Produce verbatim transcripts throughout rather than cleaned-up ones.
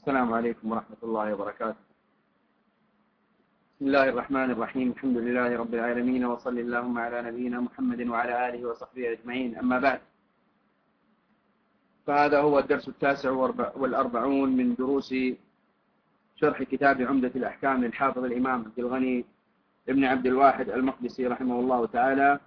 السلام عليكم ورحمة الله وبركاته. بسم الله الرحمن الرحيم. الحمد لله رب العالمين، وصلى اللهم على نبينا محمد وعلى آله وصحبه أجمعين. أما بعد، فهذا هو الدرس التاسع والأربعون من دروس شرح كتاب عمدة الأحكام للحافظ الإمام عبد الغني ابن عبد الواحد المقدسي رحمه الله تعالى.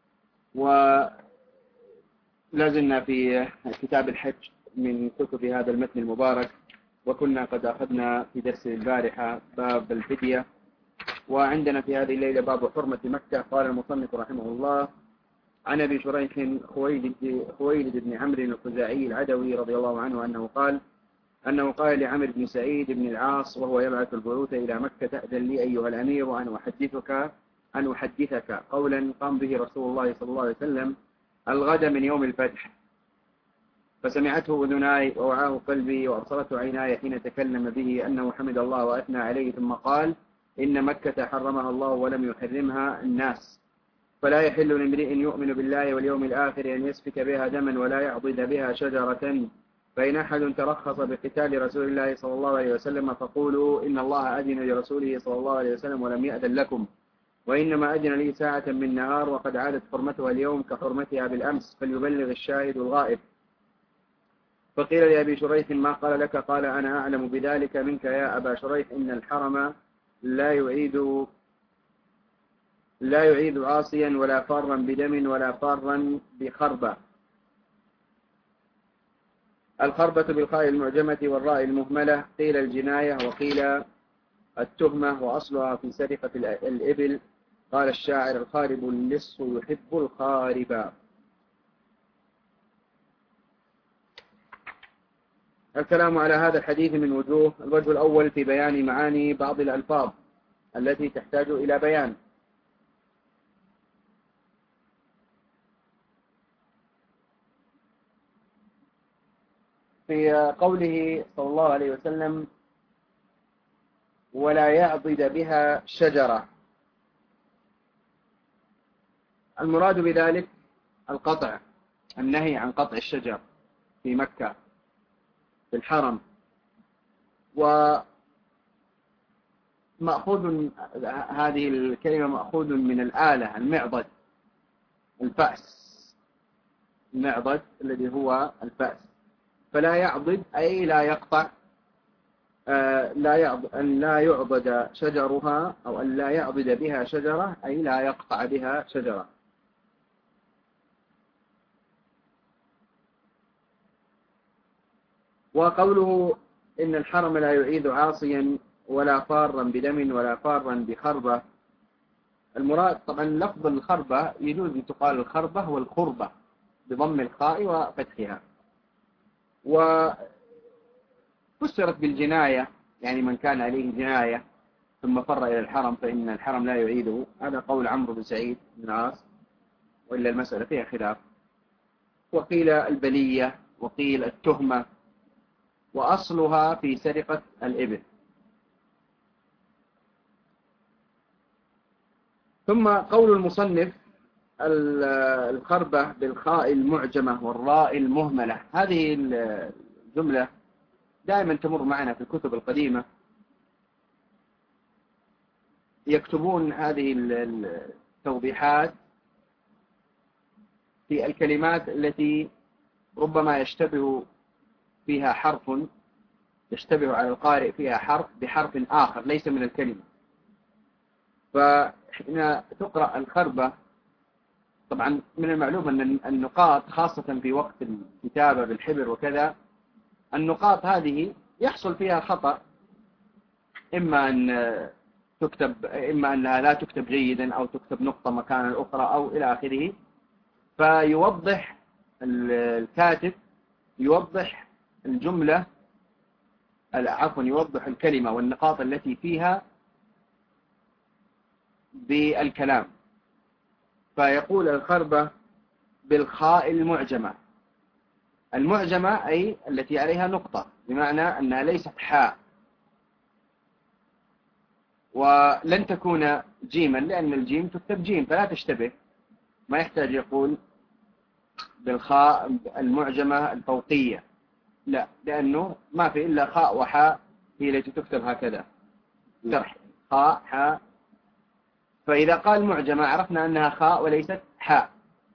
ولازلنا في كتاب الحج من كتب هذا المتن المبارك، وكنا قد أخذنا في درس البارحة باب الفدية، وعندنا في هذه الليلة باب حرمة مكة. قال المصنف رحمه الله: عن أبي شريح خويلد, خويلد بن عمرو الخزاعي العدوي رضي الله عنه أنه قال أنه قال لعمرو بن سعيد بن العاص وهو يبعث البعوث إلى مكة: أذن لي أيها الأمير وأن أحدثك أن أحدثك قولا قام به رسول الله صلى الله عليه وسلم الغد من يوم الفتح، فسمعته أذناي ووعاه قلبي وأبصرته عيناي حين تكلم به أنه حمد الله وأثنى عليه، ثم قال: إن مكة حرمها الله ولم يحرمها الناس، فلا يحل لامرئ يؤمن بالله واليوم الآخر أن يسفك بها دما ولا يعضد بها شجرة، فإن أحد ترخص بقتال رسول الله صلى الله عليه وسلم فقولوا إن الله أذن لرسوله صلى الله عليه وسلم ولم يأذن لكم، وإنما أذن لي ساعة من نهار وقد عادت حرمتها اليوم كحرمتها بالأمس، فليبلغ الشاهد الغائب. فقيل لأبي شريح: ما قال لك؟ قال: أنا أعلم بذلك منك يا أبا شريح، إن الحرم لا يعيد لا يعيد عاصيا ولا فارا بدم ولا فارا بخربة. الخربة بالخاء المعجمة والراء المهملة، قيل الجناية وقيل التهمة، وأصلها في سرقة الإبل. قال الشاعر: الخارب اللص يحب الخارب. الكلام على هذا الحديث من وجوه: الوجه الأول في بيان معاني بعض الألفاظ التي تحتاج إلى بيان. في قوله صلى الله عليه وسلم: ولا يعضد بها شجرة، المراد بذلك القطع، النهي عن قطع الشجر في مكة في الحرم. ومأخوذ هذه الكلمة مأخوذ من الآلة المعضد، الفأس، المعضد الذي هو الفأس. فلا يعضد أي لا يقطع، آه لا يعضد أن لا يعضد شجرها، أو أن لا يعضد بها شجرة أي لا يقطع بها شجرة. وقوله إن الحرم لا يعيد عاصيا ولا فارا بدم ولا فارا بخربة، المراد طبعا لفظ الخربة يجوز أن تقال الخربة والخربة بضم الخاء وفتحها، وفسرت بالجناية، يعني من كان عليه جناية ثم فر إلى الحرم فإن الحرم لا يعيده. هذا قول عمرو بن سعيد بن العاص، وإلا المسألة فيها خلاف. وقيل البلية وقيل التهمة، وأصلها في سرقة الإبل. ثم قول المصنف: الخربة بالخاء المعجمة والراء المهملة، هذه الجملة دائما تمر معنا في الكتب القديمة، يكتبون هذه التوضيحات في الكلمات التي ربما يشتبه فيها حرف، يشتبه على القارئ فيها حرف بحرف آخر ليس من الكلمة. فحين تقرأ الخربة، طبعا من المعلوم أن النقاط خاصة في وقت الكتابة بالحبر وكذا، النقاط هذه يحصل فيها خطأ، إما أن تكتب إما أنها لا تكتب جيدا أو تكتب نقطة مكان الأخرى أو إلى آخره. فيوضح الكاتب يوضح الجملة عفوا يوضح الكلمة والنقاط التي فيها بالكلام، فيقول الخربة بالخاء المعجمة. المعجمة أي التي عليها نقطة، بمعنى أنها ليست حاء، ولن تكون جيما لأن الجيم تكتب جيم فلا تشتبه، ما يحتاج يقول بالخاء المعجمة الفوقية، لا، لأنه ما في إلا خاء وحاء هي التي تكتب هكذا شرح خاء حاء. فإذا قال معجمة عرفنا أنها خاء وليست حاء.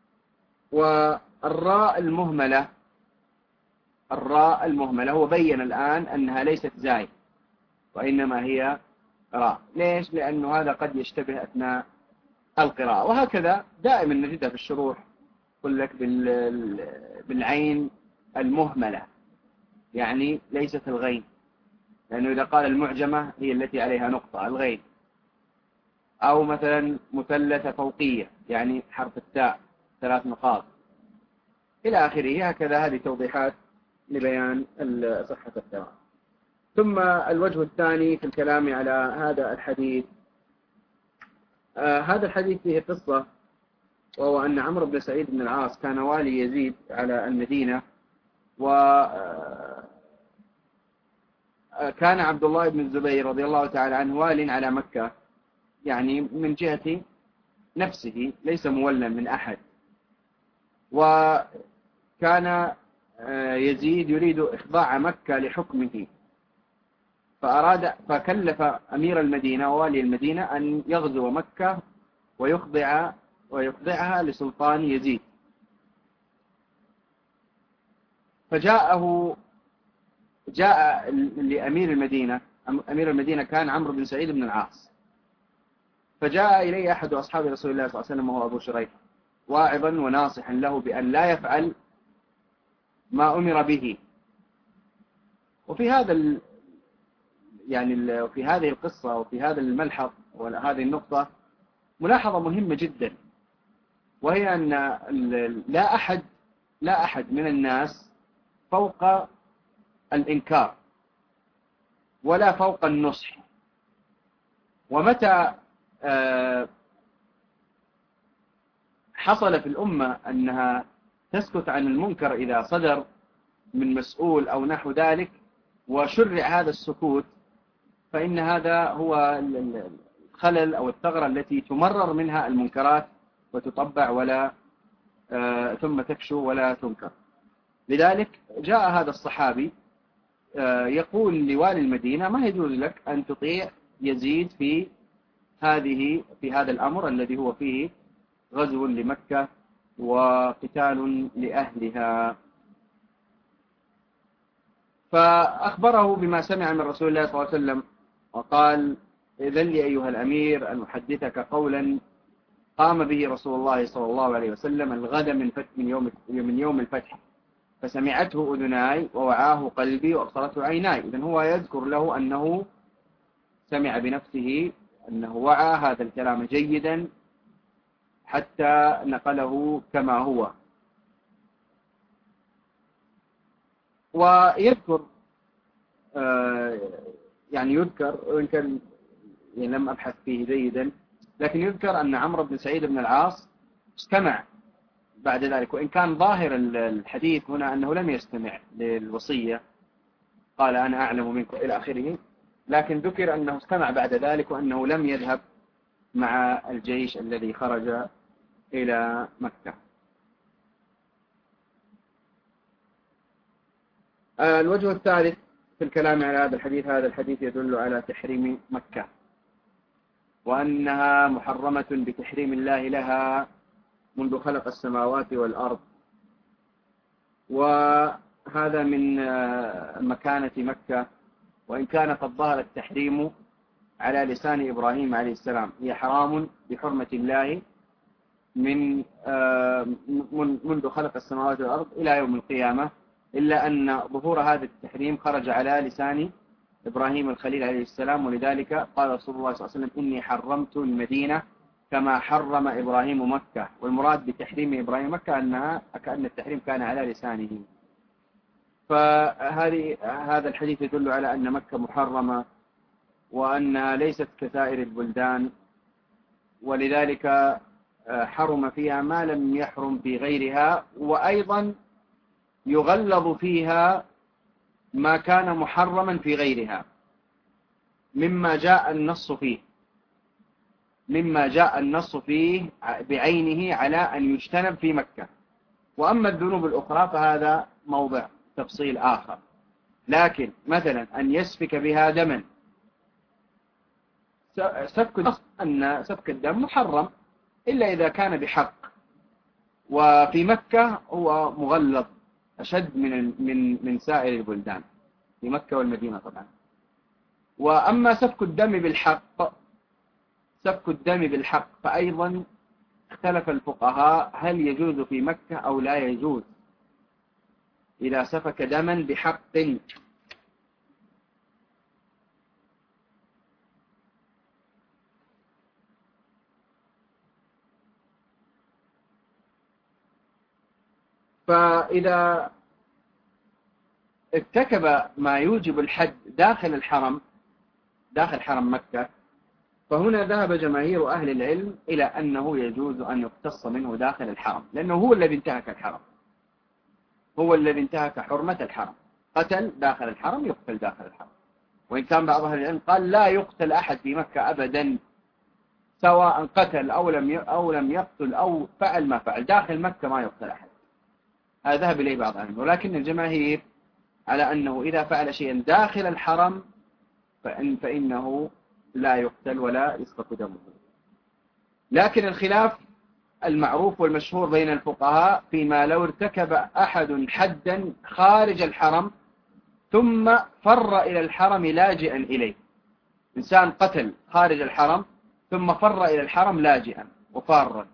والراء المهملة الراء المهملة هو بين الآن أنها ليست زاي وإنما هي راء. ليش؟ لأنه هذا قد يشتبه أثناء القراءة. وهكذا دائما نجدها في الشروح، يقول لك بالعين المهملة يعني ليست الغين، لأنه إذا قال المعجمة هي التي عليها نقطة الغين. أو مثلا مثلثة فوقية يعني حرف التاء ثلاث نقاط إلى آخره. هكذا هذه توضيحات لبيان صحة القراءة. ثم الوجه الثاني في الكلام على هذا الحديث، آه هذا الحديث فيه قصة، وهو أن عمرو بن سعيد بن العاص كان والي يزيد على المدينة، وكان عبد الله بن الزبير رضي الله تعالى عنه وال على مكة، يعني من جهة نفسه ليس مولا من أحد. وكان يزيد يريد إخضاع مكة لحكمه، فأراد فكلف أمير المدينة ووالي المدينة أن يغزو مكة ويخضع ويخضعها لسلطان يزيد. فجاءه جاء لأمير المدينة أمير المدينة كان عمرو بن سعيد بن العاص، فجاء إليه أحد أصحاب رسول الله صلى الله عليه وسلم وهو أبو شريح واعظا وناصحا له بأن لا يفعل ما أمر به. وفي هذا ال... يعني في هذه القصة وفي هذا الملحظ وهذه النقطة ملاحظة مهمة جدا، وهي أن لا أحد لا أحد من الناس فوق الإنكار ولا فوق النصح. ومتى حصل في الأمة أنها تسكت عن المنكر إذا صدر من مسؤول أو نحو ذلك وشرع هذا السكوت، فإن هذا هو الخلل أو الثغرة التي تمرر منها المنكرات وتطبع ولا ثم تكشو ولا تنكر. لذلك جاء هذا الصحابي يقول لوالي المدينة: ما يجوز لك أن تطيع يزيد في هذه في هذا الأمر الذي هو فيه غزو لمكة وقتال لأهلها. فأخبره بما سمع من رسول الله صلى الله عليه وسلم وقال: إذن لي أيها الأمير أن أحدثك قولا قام به رسول الله صلى الله عليه وسلم الغد من فتح من يوم من يوم الفتح، فسمعته أذناي ووعاه قلبي وأبصرته عيناي. إذن هو يذكر له أنه سمع بنفسه أنه وعى هذا الكلام جيدا حتى نقله كما هو. ويذكر آه يعني يذكر وإن كان يعني لم أبحث فيه جيدا، لكن يذكر أن عمرو بن سعيد بن العاص استمع بعد ذلك، وإن كان ظاهر الحديث هنا أنه لم يستمع للوصية، قال أنا أعلم منكم إلى آخره، لكن ذكر أنه استمع بعد ذلك وأنه لم يذهب مع الجيش الذي خرج إلى مكة. الوجه الثالث في الكلام على هذا الحديث، هذا الحديث يدل على تحريم مكة وأنها محرمة بتحريم الله لها منذ خلق السماوات والأرض. وهذا من مكانة مكة، وإن كان قد ظهر التحريم على لسان إبراهيم عليه السلام. هي حرام بحرمة الله من منذ خلق السماوات والأرض إلى يوم القيامة، إلا أن ظهور هذا التحريم خرج على لسان إبراهيم الخليل عليه السلام، ولذلك قال رسول الله صلى الله عليه وسلم: إني حرمت المدينة كما حرم إبراهيم مكة. والمراد بتحريم إبراهيم مكة أنها كأن التحريم كان على لسانه. فهذه هذا الحديث يدل على أن مكة محرمة وأنها ليست كسائر البلدان، ولذلك حرم فيها ما لم يحرم في غيرها. وأيضا يغلظ فيها ما كان محرما في غيرها مما جاء النص فيه مما جاء النص فيه بعينه على أن يجتنب في مكة. وأما الذنوب الأخرى فهذا موضع تفصيل آخر. لكن مثلا أن يسفك بها دما، سفك أن سفك الدم محرم إلا إذا كان بحق، وفي مكة هو مغلظ أشد من من من سائر البلدان، في مكة والمدينة طبعا. وأما سفك الدم بالحق، سفك الدم بالحق فأيضا اختلف الفقهاء هل يجوز في مكة أو لا يجوز إذا سفك دما بحق. فإذا ارتكب ما يوجب الحد داخل الحرم، داخل حرم مكة، فهنا ذهب جماهير أهل العلم إلى أنه يجوز أن يقتص منه داخل الحرم، لأنه هو الذي انتهك الحرم، هو الذي انتهك حرمة الحرم. قتل داخل الحرم يقتل داخل الحرم. وإن كان بعض أهل العلم قال لا يقتل أحد في مكة أبدا، سواء قتل أو لم أو لم يقتل أو فعل ما فعل، داخل مكة ما يقتل أحد. هذا ذهب إليه بعض أهل العلم، ولكن الجماهير على أنه إذا فعل شيئا داخل الحرم فإن فإنه لا يقتل ولا يسقط دمه. لكن الخلاف المعروف والمشهور بين الفقهاء فيما لو ارتكب أحد حدا خارج الحرم ثم فر إلى الحرم لاجئا إليه. إنسان قتل خارج الحرم ثم فر إلى الحرم لاجئا وفارا،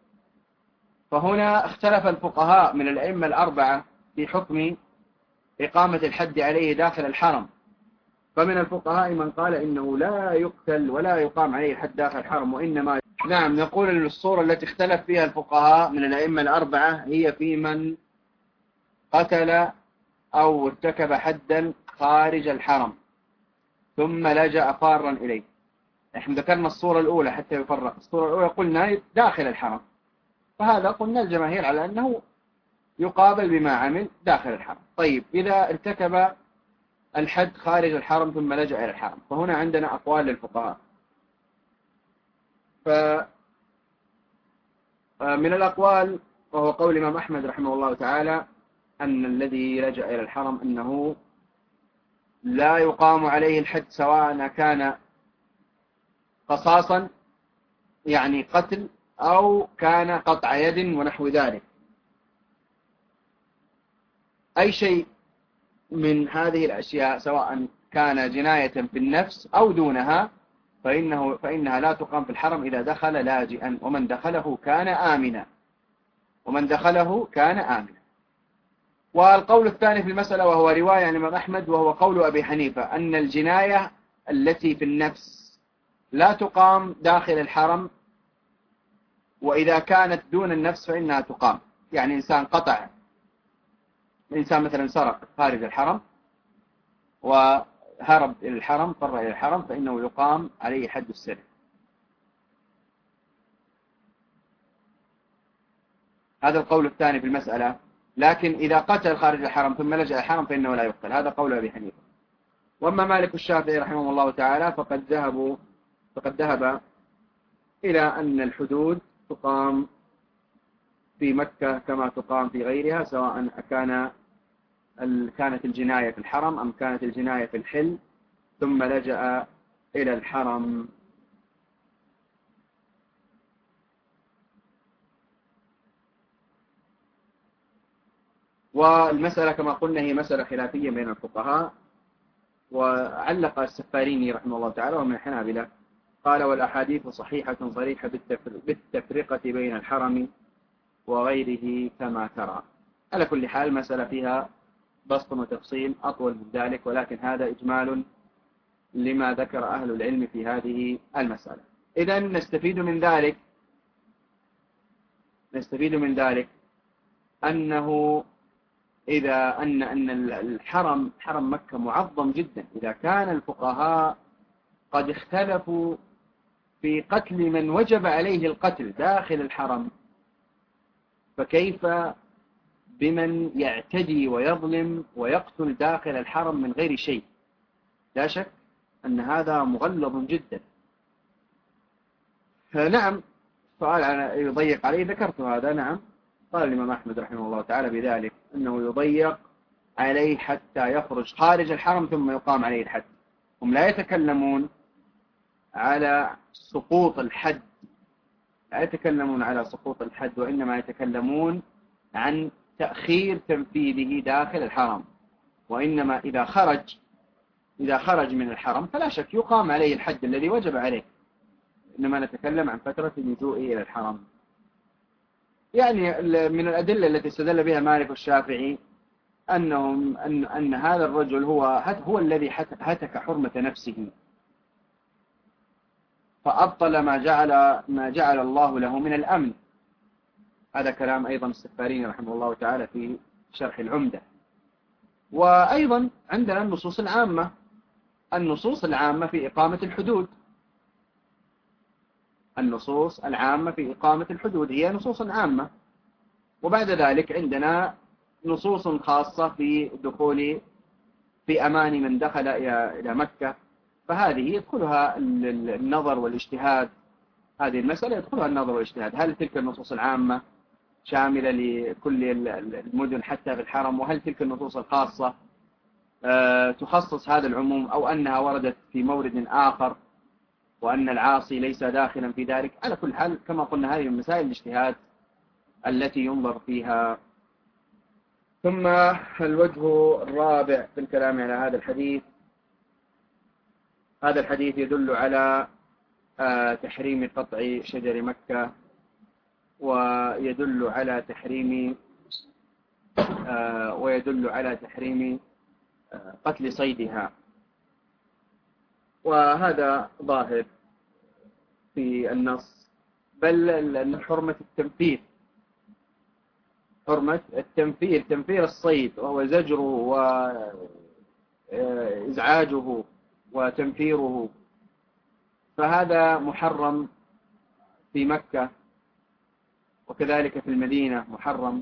فهنا اختلف الفقهاء من الأئمة الأربعة في حكم إقامة الحد عليه داخل الحرم. فمن الفقهاء من قال إنه لا يقتل ولا يقام عليه الحد داخل الحرم، وإنما نعم نقول أن الصورة التي اختلف فيها الفقهاء من الأئمة الأربعة هي في من قتل أو ارتكب حدا خارج الحرم ثم لجأ فارا إليه. احنا ذكرنا الصورة الأولى حتى يفرق. الصورة الأولى قلنا داخل الحرم، فهذا قلنا الجماهير على أنه يقابل بما عمل داخل الحرم. طيب إذا ارتكب الحد خارج الحرم ثم لجأ إلى الحرم، فهنا عندنا أقوال للفقهاء. فمن الأقوال وهو قول الإمام أحمد رحمه الله تعالى أن الذي لجأ إلى الحرم أنه لا يقام عليه الحد سواء كان قصاصا يعني قتل أو كان قطع يد ونحو ذلك. أي شيء من هذه الأشياء سواء كان جناية في النفس أو دونها فإنه فإنها لا تقام في الحرم إذا دخل لاجئا، ومن دخله كان آمنا، ومن دخله كان آمنا. والقول الثاني في المسألة وهو رواية عن الإمام أحمد وهو قول أبي حنيفة أن الجناية التي في النفس لا تقام داخل الحرم، وإذا كانت دون النفس فإنها تقام. يعني إنسان قطع، إنسان مثلا سرق خارج الحرم وهرب إلى الحرم، فر إلى الحرم، فإنه يقام عليه حد السرقة. هذا القول الثاني في المسألة. لكن إذا قتل خارج الحرم ثم لجأ الحرم فإنه لا يقتل. هذا قول أبي حنيفة. وأما مالك والشافعي رحمه الله تعالى فقد ذهبوا فقد ذهب إلى أن الحدود تقام في مكة كما تقام في غيرها، سواء كان كانت الجناية في الحرم أم كانت الجناية في الحل ثم لجأ إلى الحرم. والمسألة كما قلنا هي مسألة خلافية بين الفقهاء. وعلق السفاريني رحمه الله تعالى ومن الحنابلة قال: والأحاديث صحيحة صريحة بالتفرقة بين الحرم وغيره كما ترى. على كل حال مسألة فيها بسط وتفصيل أطول من ذلك، ولكن هذا إجمال لما ذكر أهل العلم في هذه المسألة. إذن نستفيد من ذلك نستفيد من ذلك أنه إذا أن أن الحرم حرم مكة معظم جدا، إذا كان الفقهاء قد اختلفوا في قتل من وجب عليه القتل داخل الحرم، فكيف بمن يعتدي ويظلم ويقتل داخل الحرم من غير شيء؟ لا شك أن هذا مغلظ جدا. فنعم سؤال يضيق عليه، ذكرت هذا. نعم قال الإمام أحمد رحمه الله تعالى بذلك أنه يضيق عليه حتى يخرج خارج الحرم ثم يقام عليه الحد. هم لا يتكلمون على سقوط الحد لا يتكلمون على سقوط الحد وإنما يتكلمون عن تأخير تنفيذه داخل الحرم. وإنما إذا خرج إذا خرج من الحرم فلا شك يقام عليه الحد الذي وجب عليه، إنما نتكلم عن فترة اللجوء إلى الحرم. يعني من الأدلة التي استدل بها مالك الشافعي أنهم أن أن هذا الرجل هو هو الذي هتك حرمة نفسه فأبطل ما جعل ما جعل الله له من الأمن. هذا كلام أيضا السفاريني رحمه الله تعالى في شرح العمدة. وأيضا عندنا النصوص العامة النصوص العامة في إقامة الحدود النصوص العامة في إقامة الحدود هي نصوص عامة. وبعد ذلك عندنا نصوص خاصة في دخول في أمان من دخل إلى مكة، فهذه يدخلها النظر والاجتهاد. هذه المسألة يدخلها النظر والاجتهاد، هل تلك النصوص العامة شاملة لكل المدن حتى في الحرم، وهل تلك النصوص الخاصة تخصص هذا العموم، أو أنها وردت في مورد آخر وأن العاصي ليس داخلا في ذلك. على كل حال كما قلنا هذه من مسائل الاجتهاد التي ينظر فيها. ثم الوجه الرابع في الكلام على هذا الحديث، هذا الحديث يدل على تحريم قطع شجر مكة، ويدل على تحريم ويدل على تحريم قتل صيدها، وهذا ظاهر في النص. بل حرمة التنفير حرمة التنفير تنفير الصيد وهو زجره وإزعاجه وتنفيره، فهذا محرم في مكة وكذلك في المدينة محرم.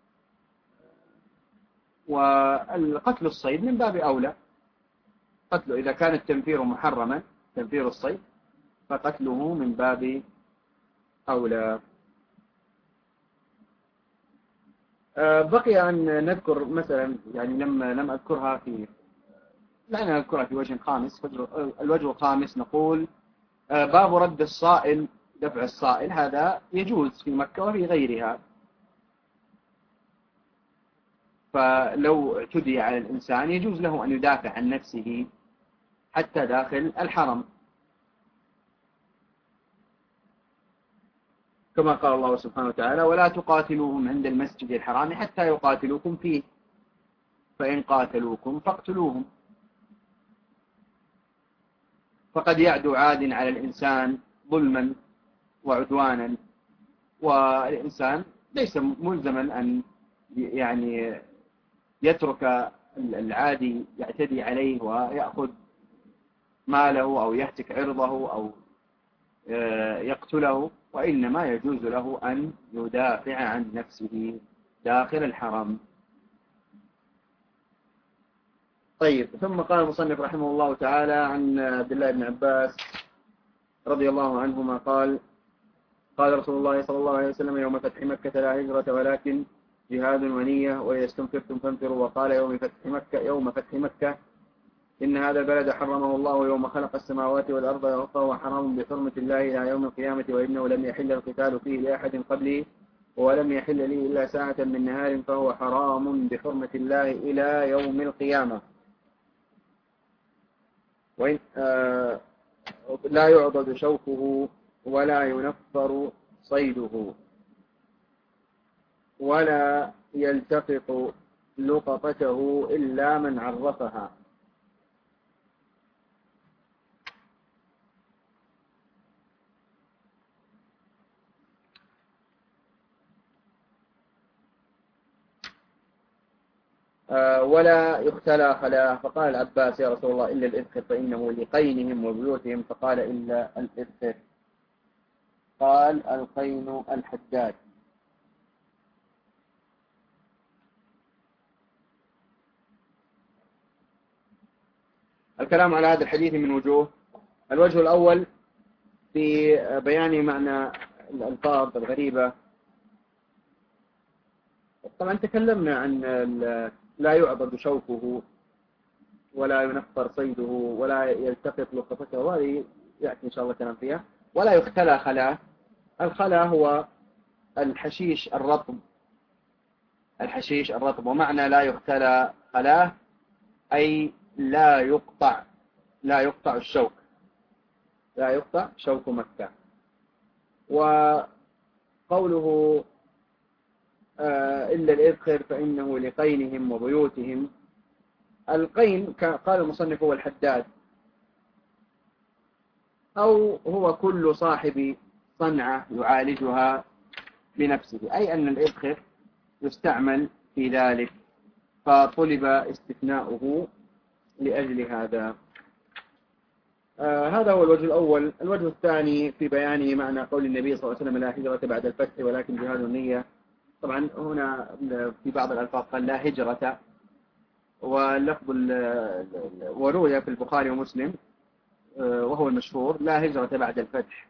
والقتل الصيد من باب أولى، قتله إذا كان التنفير محرما تنفير الصيد فقتله من باب أولى. بقي أن نذكر مثلا، يعني لم لم أذكرها في لا نذكرها في وجه خامس. الوجه الخامس نقول باب رد الصائل دفع الصائل، هذا يجوز في مكة وفي غيرها. فلو اعتدي على الإنسان يجوز له أن يدافع عن نفسه حتى داخل الحرم، كما قال الله سبحانه وتعالى: ولا تقاتلوهم عند المسجد الحرام حتى يقاتلوكم فيه فإن قاتلوكم فاقتلوهم. فقد يعدو عاد على الإنسان ظلما وعدوانا، والإنسان ليس ملزما أن يعني يترك العادي يعتدي عليه ويأخذ ماله أو يهتك عرضه أو يقتله، وإنما يجوز له أن يدافع عن نفسه داخل الحرم. طيب، ثم قال المصنف رحمه الله تعالى عن عبد الله بن عباس رضي الله عنهما قال: قال رسول الله صلى الله عليه وسلم: يوم فتح مكة لا هجرة ولكن جهاد ونية، وإذا استنفرتم فانفروا. وقال: يوم فتح مكة يوم فتح مكة إن هذا البلد حرمه الله يوم خلق السماوات والأرض، فهو حرام بحرمة الله إلى يوم القيامة، وإنه لم يحل القتال فيه لأحد قبلي ولم يحل لي إلا ساعة من نهار، فهو حرام بحرمة الله إلى يوم القيامة. وإن آه لا يعضد شوكه ولا ينفر صيده ولا يلتقط لقطته إلا من عرفها. آه ولا يختلى خلا. فقال العباس: يا رسول الله إلا الإذخر فإنه لقينهم وبيوتهم. فقال: إلا الإذخر. قال: القين الحداد. الكلام على هذا الحديث من وجوه. الوجه الأول في بيان معنى الألفاظ الغريبة. طبعا تكلمنا عن لا يعضد شوكه ولا ينفر صيده ولا يلتقط لقطته، وهذه يأتي إن شاء الله كلام فيها. ولا يختلى خلاه. الخلا هو الحشيش الرطب، الحشيش الرطب. ومعنى لا يختلى خلاه أي لا يقطع، لا يقطع الشوك، لا يقطع شوك مكة. وقوله آه إلا الإذخر فإنه لقينهم وبيوتهم. القين قال المصنف هو الحداد، أو هو كل صاحب صنعة يعالجها بنفسه، أي أن الإذخر يستعمل في ذلك، فطلب استثناؤه لأجل هذا. آه هذا هو الوجه الأول. الوجه الثاني في بيان معنى قول النبي صلى الله عليه وسلم لا هجرة بعد الفتح ولكن جهاد النية. طبعا هنا في بعض الألفاظ قال لا هجرة، واللفظ وروي في البخاري ومسلم وهو المشهور لا هجرة بعد الفتح.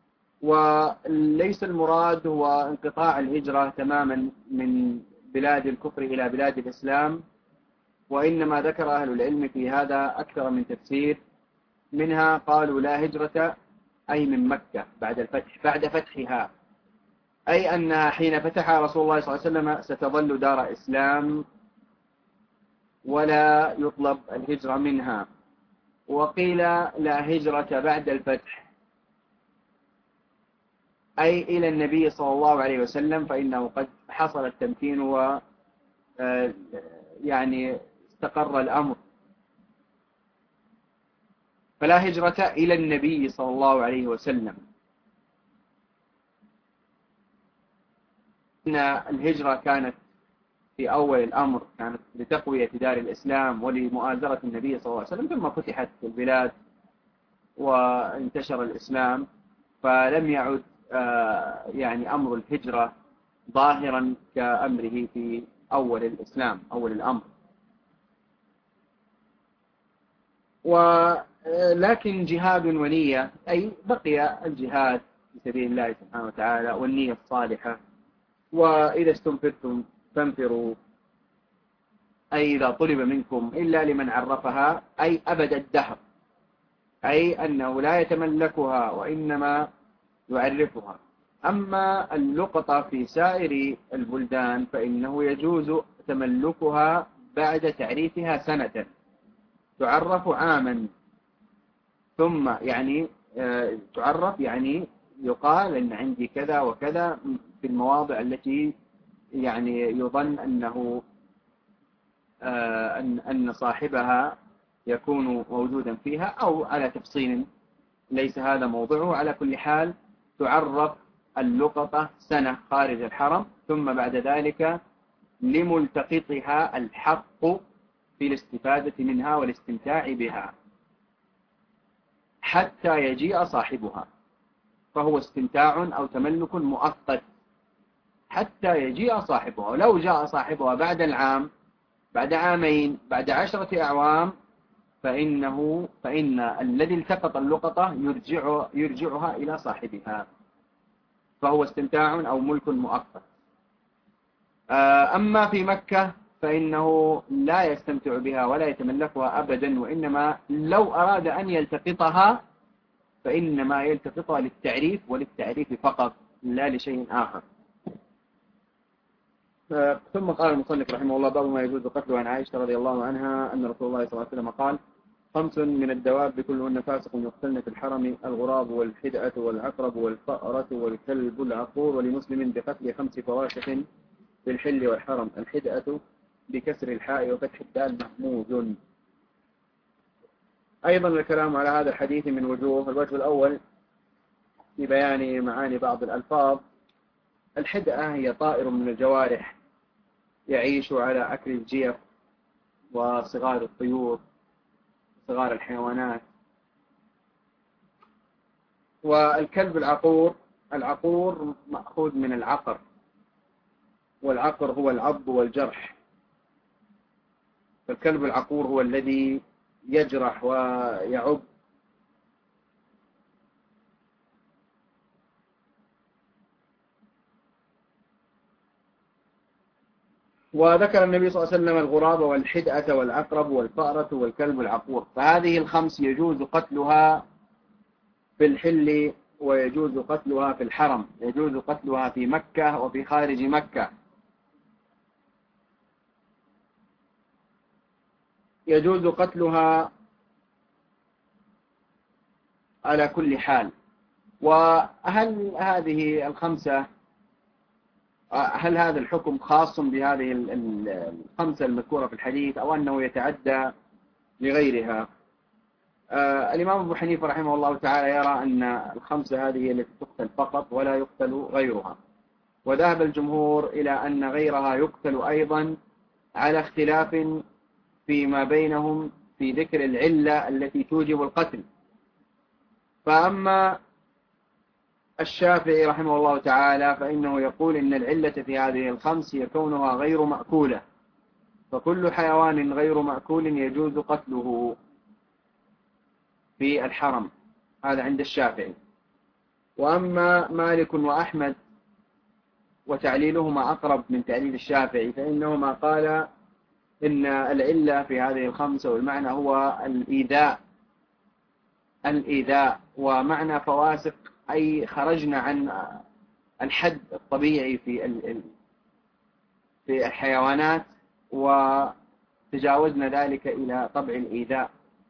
وليس المراد هو انقطاع الهجرة تماما من بلاد الكفر إلى بلاد الإسلام، وإنما ذكر أهل العلم في هذا أكثر من تفسير. منها قالوا لا هجرة أي من مكة بعد الفتح، بعد فتحها، أي أنها حين فتحها رسول الله صلى الله عليه وسلم ستظل دار إسلام ولا يطلب الهجرة منها. وقيل لا هجرة بعد الفتح أي إلى النبي صلى الله عليه وسلم، فإنه قد حصل التمكين و يعني استقر الأمر. فلا هجرة إلى النبي صلى الله عليه وسلم. إن الهجرة كانت في أول الأمر كانت لتقوية دار الإسلام ولمؤازرة النبي صلى الله عليه وسلم، ثم فتحت البلاد وانتشر الإسلام، فلم يعد يعني أمر الهجرة ظاهرا كأمره في أول الإسلام، أول الأمر. ولكن جهاد ونية أي بقي الجهاد في سبيل الله سبحانه وتعالى والنية الصالحة. وإذا استنفرتم فانفروا أي إذا طلب منكم إلا لمن عرفها أي أبد الدهر، أي أنه لا يتملكها وإنما يعرفها. أما اللقطة في سائر البلدان فإنه يجوز تملكها بعد تعريفها سنة، تعرف عاما، ثم يعني تعرف يعني يقال أن عندي كذا وكذا في المواضع التي يعني يظن أنه أن أن صاحبها يكون موجودا فيها، أو على تفصيل ليس هذا موضوعه. على كل حال تعرف اللقطة سنة خارج الحرم، ثم بعد ذلك لملتقطها الحق في الاستفادة منها والاستمتاع بها حتى يجيء صاحبها، فهو استمتاع أو تملك مؤقت حتى يجيء صاحبها. ولو جاء صاحبها بعد العام، بعد عامين، بعد عشرة أعوام، فإنه فإن الذي التقط اللقطة يرجع يرجعها إلى صاحبها، فهو استمتاع أو ملك مؤقت. أما في مكة فإنه لا يستمتع بها ولا يتملكها أبدا، وإنما لو أراد أن يلتقطها فإنما يلتقطها للتعريف وللتعريف فقط لا لشيء آخر. ثم قال المصنف رحمه الله باب ما يجوز قتله. عن عائشة رضي الله عنها أن رسول الله صلى الله عليه وسلم قال خمس من الدواب كلهن فاسق يقتلن في الحرم: الغراب والحدأة والعقرب والفأرة والكلب العقور. ولمسلم بقتل خمس فواسق في الحل والحرم: الحدأة بكسر الحاء وفتح الدال محمود. أيضا الكلام على هذا الحديث من وجوه. الوجه الأول في بيان معاني بعض الألفاظ. الحدأة هي طائر من الجوارح يعيش على أكل الجيف وصغار الطيور صغار الحيوانات. والكلب العقور، العقور مأخوذ من العقر، والعقر هو العض والجرح، فالكلب العقور هو الذي يجرح ويعض. وذكر النبي صلى الله عليه وسلم الغراب والحدأة والعقرب والفأرة والكلب العقور، فهذه الخمس يجوز قتلها في الحل ويجوز قتلها في الحرم، يجوز قتلها في مكة وفي خارج مكة، يجوز قتلها على كل حال. وهل هذه الخمسة هل هذا الحكم خاص بهذه الخمسة المذكورة في الحديث أو أنه يتعدى لغيرها؟ آه الإمام أبو حنيفة رحمه الله تعالى يرى أن الخمسة هذه التي تقتل فقط ولا يقتل غيرها، وذهب الجمهور إلى أن غيرها يقتل أيضا على اختلاف فيما بينهم في ذكر العلة التي توجب القتل. فأما الشافعي رحمه الله تعالى فإنه يقول إن العلة في هذه الخمس هي كونها غير مأكولة، فكل حيوان غير مأكول يجوز قتله في الحرم، هذا عند الشافعي. وأما مالك وأحمد وتعليلهما أقرب من تعليل الشافعي، فإنهما قال إن العلة في هذه الخمسة والمعنى هو الإيذاء، الإيذاء ومعنى فواسق أي خرجنا عن الحد الطبيعي في في الحيوانات وتجاوزنا ذلك إلى طبع الإيذاء،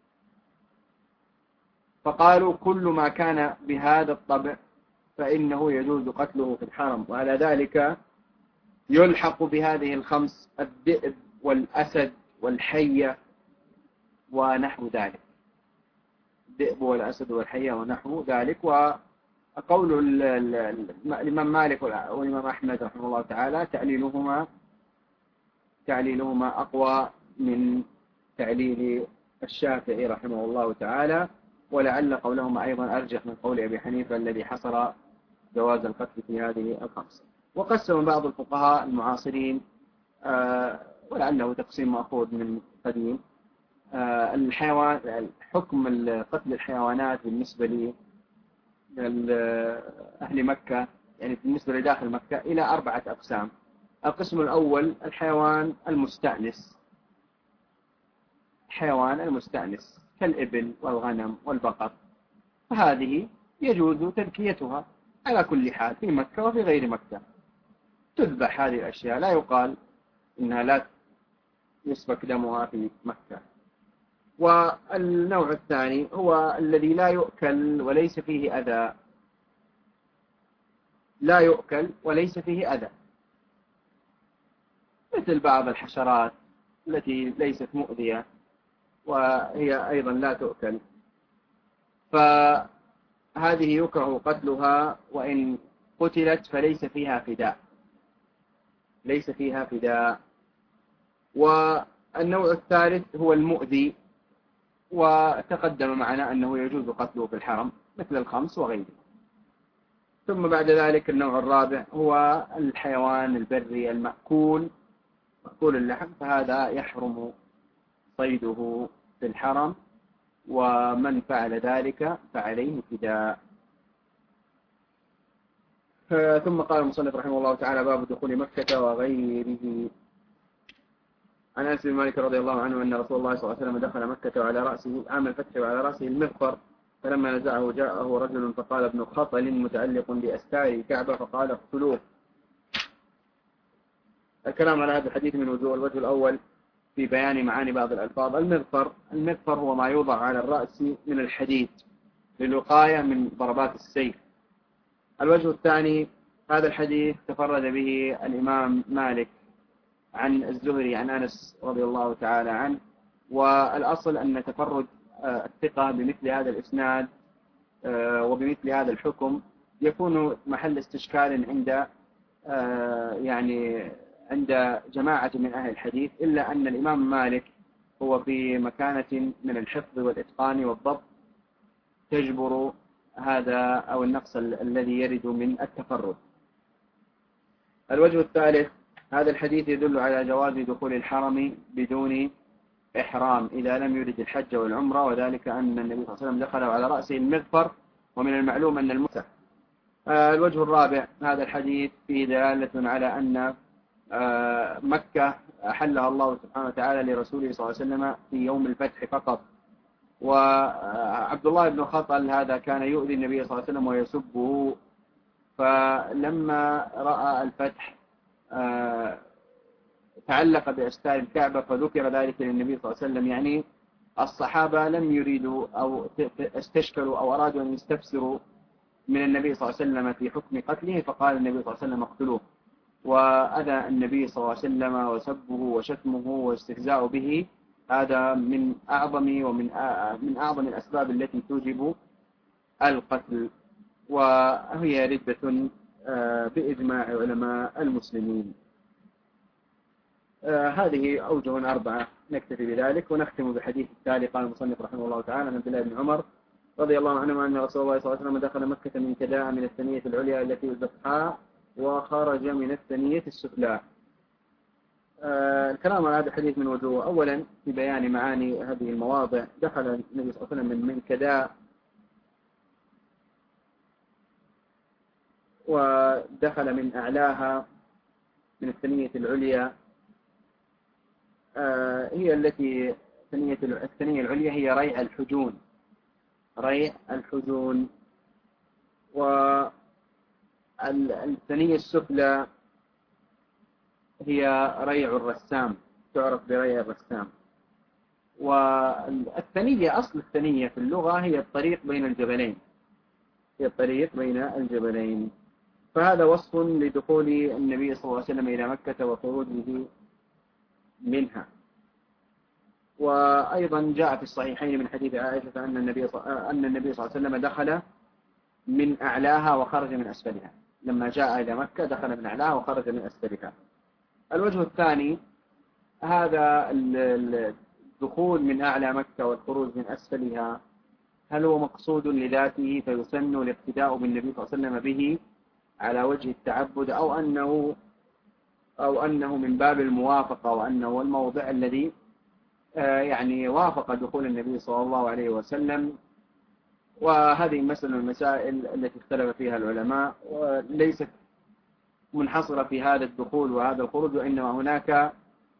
فقالوا كل ما كان بهذا الطبع فإنه يجوز قتله في الحرم. وعلى ذلك يلحق بهذه الخمس الذئب والأسد والحية ونحو ذلك، الذئب والأسد والحية ونحو ذلك. وقول الإمام مالك والإمام أحمد رحمه الله تعالى تعليلهما تعليلهما أقوى من تعليل الشافعي رحمه الله تعالى، ولعل قولهما أيضا أرجح من قول أبي حنيفة الذي حصر جواز القتل في هذه الخمسة. وقسم بعض الفقهاء المعاصرين آه ولعله تقسيم مأخوذ من قديم آه الحيوان حكم قتل الحيوانات بالنسبة لأهل مكة، يعني بالنسبة لداخل مكة، إلى أربعة أقسام. القسم الأول الحيوان المستأنس، الحيوان المستأنس كالإبل والغنم والبقر، فهذه يجوز تذكيتها على كل حال في مكة وفي غير مكة، تذبح هذه الأشياء، لا يقال إنها لا يسفك دمها في مكة. والنوع الثاني هو الذي لا يؤكل وليس فيه أذى، لا يؤكل وليس فيه أذى، مثل بعض الحشرات التي ليست مؤذية وهي أيضا لا تؤكل، فهذه يكره قتلها، وإن قتلت فليس فيها فداء، ليس فيها فداء. والنوع الثالث هو المؤذي، وتقدم معنا أنه يجوز قتله في الحرم مثل الخمس وغيره. ثم بعد ذلك النوع الرابع هو الحيوان البري المأكول، مأكول اللحم، فهذا يحرم صيده في الحرم، ومن فعل ذلك فعليه فداء. ثم قال المصنف رحمه الله تعالى: باب دخول مكة وغيره. عن أنس بن مالك رضي الله عنه أن رسول الله صلى الله عليه وسلم دخل مكة وعلى رأسه عام الفتح وعلى رأسه المغفر، فلما نزعه جاءه رجل فقال: ابن خطل متعلق بأستار الكعبة، فقال: اقتلوه. الكلام على هذا الحديث من وجوه. الوجه الأول في بيان معاني بعض الألفاظ. المغفر المغفر هو ما يوضع على الرأس من الحديد للوقاية من ضربات السيف. الوجه الثاني هذا الحديث تفرد به الإمام مالك عن الزهري عن أنس رضي الله تعالى عنه، والأصل أن تفرد الثقة بمثل هذا الإسناد وبمثل هذا الحكم يكون محل استشكال عند يعني عند جماعة من أهل الحديث، إلا أن الإمام مالك هو في مكانة من الحفظ والإتقان والضبط تجبر هذا أو النقص الذي يرد من التفرد. الوجه الثالث هذا الحديث يدل على جواز دخول الحرم بدون إحرام إذا لم يرد الحج والعمرة، وذلك أن النبي صلى الله عليه وسلم دخل على رأسه المغفر، ومن المعلوم أن المسح. الوجه الرابع هذا الحديث فيه دلالة على أن مكة أحلها الله سبحانه وتعالى لرسوله صلى الله عليه وسلم في يوم الفتح فقط. وعبد الله بن خطل هذا كان يؤذي النبي صلى الله عليه وسلم ويسبه، فلما رأى الفتح تعلق بأستار الكعبة فذكر ذلك للنبي صلى الله عليه وسلم. يعني الصحابة لم يريدوا أو استشكلوا أو أرادوا أن يستفسروا من النبي صلى الله عليه وسلم في حكم قتله، فقال النبي صلى الله عليه وسلم اقتلوه. وأذى النبي صلى الله عليه وسلم وسبه وشتمه واستهزاء به هذا من أعظم ومن من أعظم الأسباب التي توجب القتل، وهي ردة بإجماع علماء المسلمين. هذه أوجه أربعة، نكتفي بذلك ونختم بحديث التالي. قال المصنف رحمه الله تعالى عن عبد الله بن عمر رضي الله عنهما أن رسول الله صلى الله عليه وسلم دخل مكة من كداء من الثنية العليا التي البطحاء وخرج من الثنية السفلى. آه الكلام على هذا الحديث من وجوه. أولا في بيان معاني هذه المواضع، دخل النبي صلى الله عليه وسلم من من كداء، ودخل من أعلاها من الثنية العليا، آه هي التي الثنية الثنية العليا هي ريع الحجون، ريع الحجون. والثنية السفلى هي ريع الرسام، تعرف بريع الرسام. والثنية أصل الثنية في اللغة هي الطريق بين الجبلين، هي الطريق بين الجبلين. فهذا وصف لدخول النبي صلى الله عليه وسلم إلى مكة وخروجه منها. وأيضا جاء في الصحيحين من حديث عائشة أن النبي أن النبي صلى الله عليه وسلم دخل من أعلاها وخرج من أسفلها. لما جاء إلى مكة دخل من أعلاها وخرج من أسفلها. الوجه الثاني، هذا الدخول من أعلى مكة والخروج من أسفلها هل هو مقصود لذاته فيسن الاقتداء بالنبي صلى الله عليه وسلم به على وجه التعبد، أو أنه أو أنه من باب الموافقة، وأنه الموضع الذي يعني وافق دخول النبي صلى الله عليه وسلم. وهذه مسألة من المسائل التي اختلف فيها العلماء، وليست منحصرة في هذا الدخول وهذا الخروج، وإنما هناك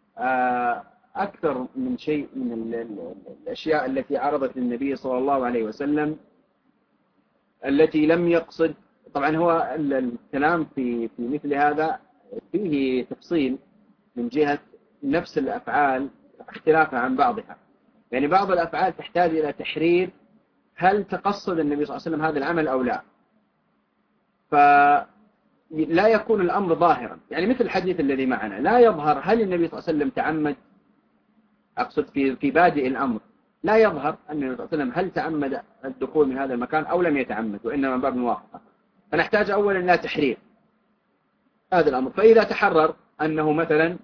أكثر من شيء من الأشياء التي عرضت للنبي صلى الله عليه وسلم التي لم يقصد. طبعا هو الكلام في في مثل هذا فيه تفصيل من جهة نفس الأفعال اختلافها عن بعضها. يعني بعض الأفعال تحتاج إلى تحرير، هل تقصد النبي صلى الله عليه وسلم هذا العمل أو لا، فلا يكون الأمر ظاهرا. يعني مثل الحديث الذي معنا لا يظهر هل النبي صلى الله عليه وسلم تعمد، أقصد في في بادئ الأمر لا يظهر أن النبي صلى الله عليه وسلم هل تعمد الدخول من هذا المكان أو لم يتعمد، وإنما من باب الموافقة. فنحتاج أولا إلى تحرير هذا الأمر. فإذا تحرر أنه مثلا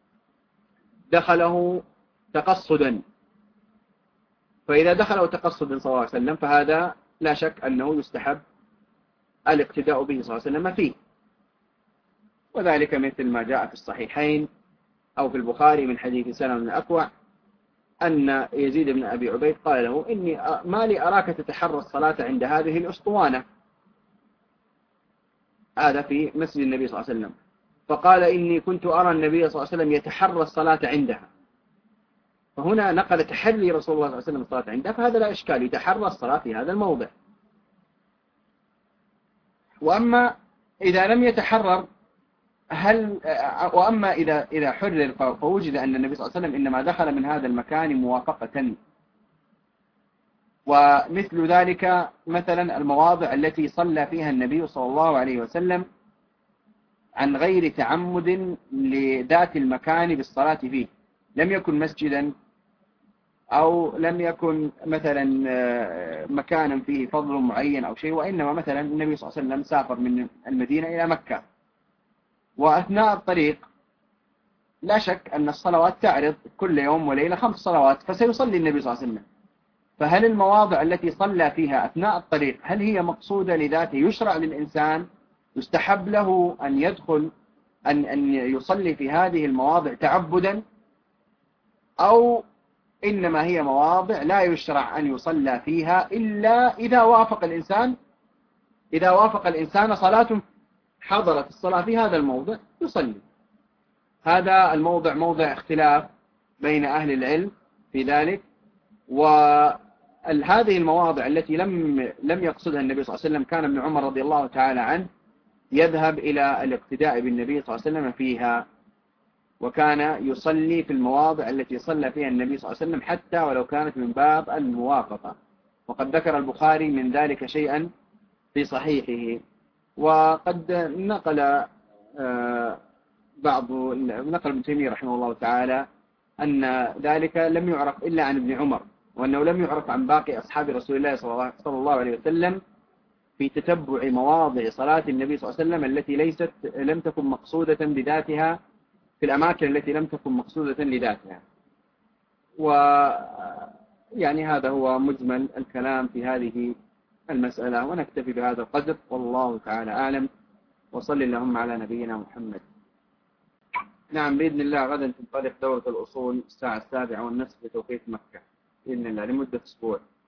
دخله تقصدا، فإذا دخله تقصدا صلى الله عليه وسلم فهذا لا شك أنه يستحب الاقتداء به صلى الله عليه وسلم فيه. وذلك مثل ما جاء في الصحيحين أو في البخاري من حديث سلمة بن الأكوع أن يزيد بن أبي عبيد قال له إني ما لي أراك تتحرى الصلاة عند هذه الأسطوانة، هذا في مسجد النبي صلى الله عليه وسلم. فقال إني كنت أرى النبي صلى الله عليه وسلم يتحرى الصلاة عندها. فهنا نقل تحري رسول الله صلى الله عليه وسلم الصلاة عندها، فهذا لا إشكال، يتحرى الصلاة في هذا الموضع. وأما إذا لم يتحرر هل وأما إذا إذا حرر فوجد أن النبي صلى الله عليه وسلم إنما دخل من هذا المكان موافقة، ومثل ذلك مثلا المواضع التي صلى فيها النبي صلى الله عليه وسلم عن غير تعمد لذات المكان بالصلاة فيه، لم يكن مسجدا أو لم يكن مثلا مكانا فيه فضل معين أو شيء، وإنما مثلا النبي صلى الله عليه وسلم سافر من المدينة إلى مكة، وأثناء الطريق لا شك أن الصلوات تعرض كل يوم وليلة خمس صلوات، فسيصلي النبي صلى الله عليه وسلم. فهل المواضع التي صلى فيها أثناء الطريق هل هي مقصودة لذاته، يشرع للإنسان يستحب له أن يدخل أن أن يصلي في هذه المواضع تعبدا، أو إنما هي مواضع لا يشرع أن يصلى فيها إلا إذا وافق الإنسان إذا وافق الإنسان صلاة حضرت الصلاة في هذا الموضع يصلي. هذا الموضع موضع اختلاف بين أهل العلم في ذلك. وهذه المواضع التي لم لم يقصدها النبي صلى الله عليه وسلم كان ابن عمر رضي الله تعالى عنه يذهب إلى الاقتداء بالنبي صلى الله عليه وسلم فيها، وكان يصلي في المواضع التي صلى فيها النبي صلى الله عليه وسلم حتى ولو كانت من باب الموافقة، وقد ذكر البخاري من ذلك شيئا في صحيحه. وقد نقل بعض نقل ابن تيمية رحمه الله تعالى أن ذلك لم يعرف إلا عن ابن عمر، وأنه لم يعرف عن باقي أصحاب رسول الله صلى الله عليه وسلم في تتبع مواضع صلاة النبي صلى الله عليه وسلم التي ليست لم تكن مقصودة بذاتها في الأماكن التي لم تكن مقصودة لذاتها. ويعني هذا هو مجمل الكلام في هذه المسألة، ونكتفي بهذا القدر والله تعالى أعلم، وصل اللهم على نبينا محمد. نعم بإذن الله غدا تنطلق دورة الأصول الساعة السابعة والنصف بتوقيت مكة بإذن الله لمدة أسبوع.